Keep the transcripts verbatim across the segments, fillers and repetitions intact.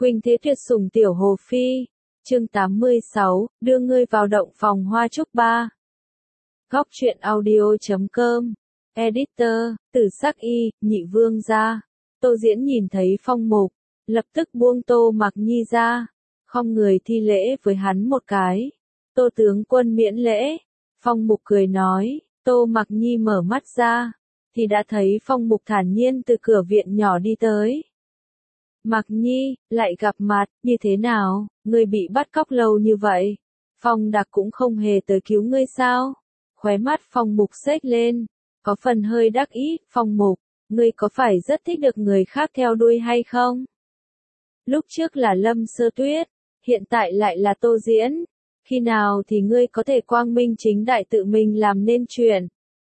Khuynh thế tuyệt sủng tiểu hồ phi. Chương tám mươi sáu, đưa ngươi vào động phòng hoa trúc ba. Góc truyện audio chấm com. Editor, Tử Sắc Y, Nhị Vương gia. Tô Diễn nhìn thấy Phong Mục, lập tức buông Tô Mặc Nhi ra, khom người thi lễ với hắn một cái. Tô tướng quân miễn lễ. Phong Mục cười nói. Tô Mặc Nhi mở mắt ra, thì đã thấy Phong Mục thản nhiên từ cửa viện nhỏ đi tới. Mặc Nhi, lại gặp mặt, như thế nào, ngươi bị bắt cóc lâu như vậy? Phong Đạc cũng không hề tới cứu ngươi sao? Khóe mắt Phong Mục xếch lên, có phần hơi đắc ý. Phong Mục, ngươi có phải rất thích được người khác theo đuôi hay không? Lúc trước là Lâm Sơ Tuyết, hiện tại lại là Tô Diễn. Khi nào thì ngươi có thể quang minh chính đại tự mình làm nên chuyện?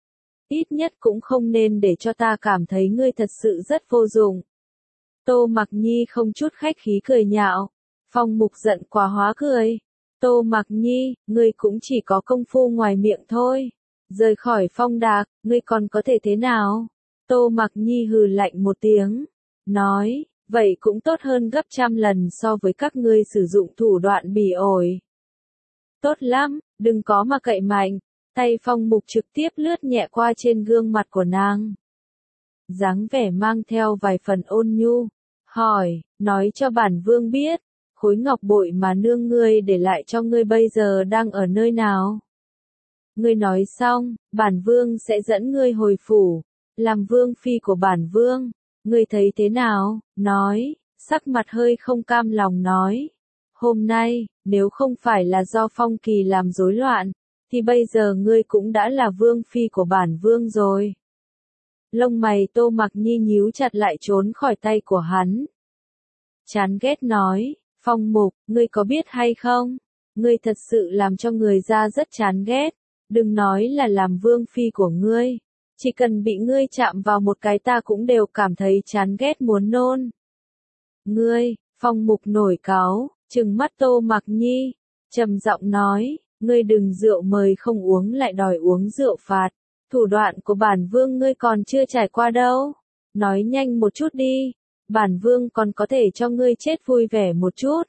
Ít nhất cũng không nên để cho ta cảm thấy ngươi thật sự rất vô dụng. Tô Mặc Nhi không chút khách khí cười nhạo. Phong Mục giận quá hóa cười. Tô Mặc Nhi, ngươi cũng chỉ có công phu ngoài miệng thôi. Rời khỏi Phong Đạc, ngươi còn có thể thế nào? Tô Mặc Nhi hừ lạnh một tiếng, nói, vậy cũng tốt hơn gấp trăm lần so với các ngươi sử dụng thủ đoạn bỉ ổi. Tốt lắm, đừng có mà cậy mạnh. Tay Phong Mục trực tiếp lướt nhẹ qua trên gương mặt của nàng. Dáng vẻ mang theo vài phần ôn nhu, hỏi, nói cho bản vương biết, khối ngọc bội mà nương ngươi để lại cho ngươi bây giờ đang ở nơi nào? Ngươi nói xong, bản vương sẽ dẫn ngươi hồi phủ, làm vương phi của bản vương. Ngươi thấy thế nào? Nói, sắc mặt hơi không cam lòng nói. Hôm nay, nếu không phải là do Phong Kỳ làm rối loạn, thì bây giờ ngươi cũng đã là vương phi của bản vương rồi. Lông mày Tô Mặc Nhi nhíu chặt lại trốn khỏi tay của hắn. Chán ghét nói, Phong Mục, ngươi có biết hay không? Ngươi thật sự làm cho người ra rất chán ghét. Đừng nói là làm vương phi của ngươi. Chỉ cần bị ngươi chạm vào một cái ta cũng đều cảm thấy chán ghét muốn nôn. Ngươi, Phong Mục nổi cáu, trừng mắt Tô Mặc Nhi, trầm giọng nói, ngươi đừng rượu mời không uống lại đòi uống rượu phạt. Thủ đoạn của bản vương ngươi còn chưa trải qua đâu. Nói nhanh một chút đi, bản vương còn có thể cho ngươi chết vui vẻ một chút.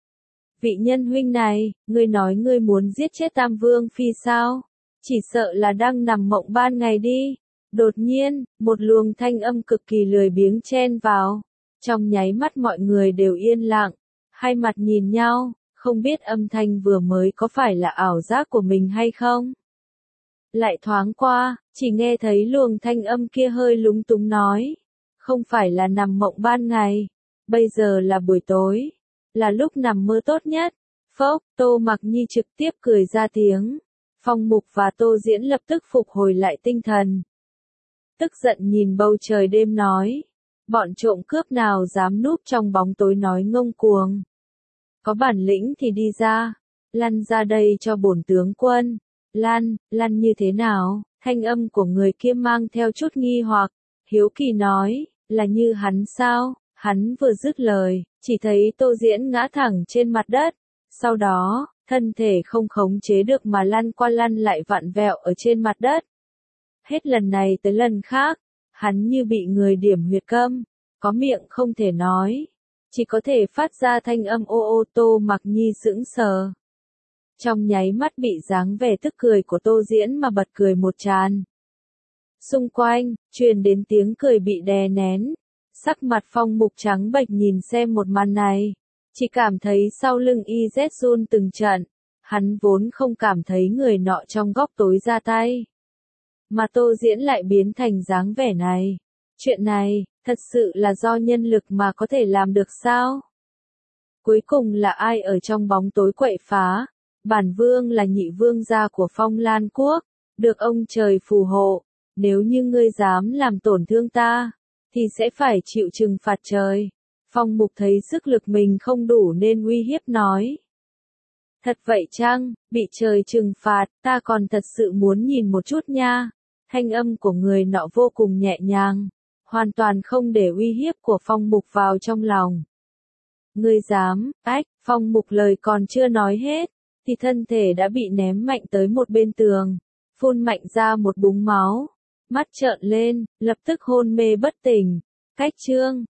Vị nhân huynh này, ngươi nói ngươi muốn giết chết Tam Vương phi sao? Chỉ sợ là đang nằm mộng ban ngày đi. Đột nhiên, một luồng thanh âm cực kỳ lười biếng chen vào. Trong nháy mắt mọi người đều yên lặng, hai mặt nhìn nhau, không biết âm thanh vừa mới có phải là ảo giác của mình hay không. Lại thoáng qua, chỉ nghe thấy luồng thanh âm kia hơi lúng túng nói. Không phải là nằm mộng ban ngày, bây giờ là buổi tối, là lúc nằm mơ tốt nhất. Phốc, Tô Mặc Nhi trực tiếp cười ra tiếng. Phong Mục và Tô Diễn lập tức phục hồi lại tinh thần. Tức giận nhìn bầu trời đêm nói. Bọn trộm cướp nào dám núp trong bóng tối nói ngông cuồng. Có bản lĩnh thì đi ra, lăn ra đây cho bổn tướng quân. Lăn, lăn như thế nào? Thanh âm của người kia mang theo chút nghi hoặc, hiếu kỳ nói, là như hắn sao? Hắn vừa dứt lời, chỉ thấy Tô Diễn ngã thẳng trên mặt đất, sau đó, thân thể không khống chế được mà lăn qua lăn lại vặn vẹo ở trên mặt đất. Hết lần này tới lần khác, hắn như bị người điểm huyệt câm, có miệng không thể nói, chỉ có thể phát ra thanh âm ô ô. Tô Mặc Nhi sững sờ. Trong nháy mắt bị dáng vẻ tức cười của Tô Diễn mà bật cười một tràn. Xung quanh, truyền đến tiếng cười bị đè nén. Sắc mặt Phong Mục trắng bệch nhìn xem một màn này. Chỉ cảm thấy sau lưng y rét run từng trận. Hắn vốn không cảm thấy người nọ trong góc tối ra tay. Mà Tô Diễn lại biến thành dáng vẻ này. Chuyện này, thật sự là do nhân lực mà có thể làm được sao? Cuối cùng là ai ở trong bóng tối quậy phá? Bản vương là nhị vương gia của Phong Lan Quốc, được ông trời phù hộ, nếu như ngươi dám làm tổn thương ta, thì sẽ phải chịu trừng phạt trời. Phong Mục thấy sức lực mình không đủ nên uy hiếp nói. Thật vậy chăng, bị trời trừng phạt, ta còn thật sự muốn nhìn một chút nha. Thanh âm của người nọ vô cùng nhẹ nhàng, hoàn toàn không để uy hiếp của Phong Mục vào trong lòng. Ngươi dám, ách, Phong Mục lời còn chưa nói hết, thì thân thể đã bị ném mạnh tới một bên tường, phun mạnh ra một búng máu, mắt trợn lên, lập tức hôn mê bất tỉnh. Cách chương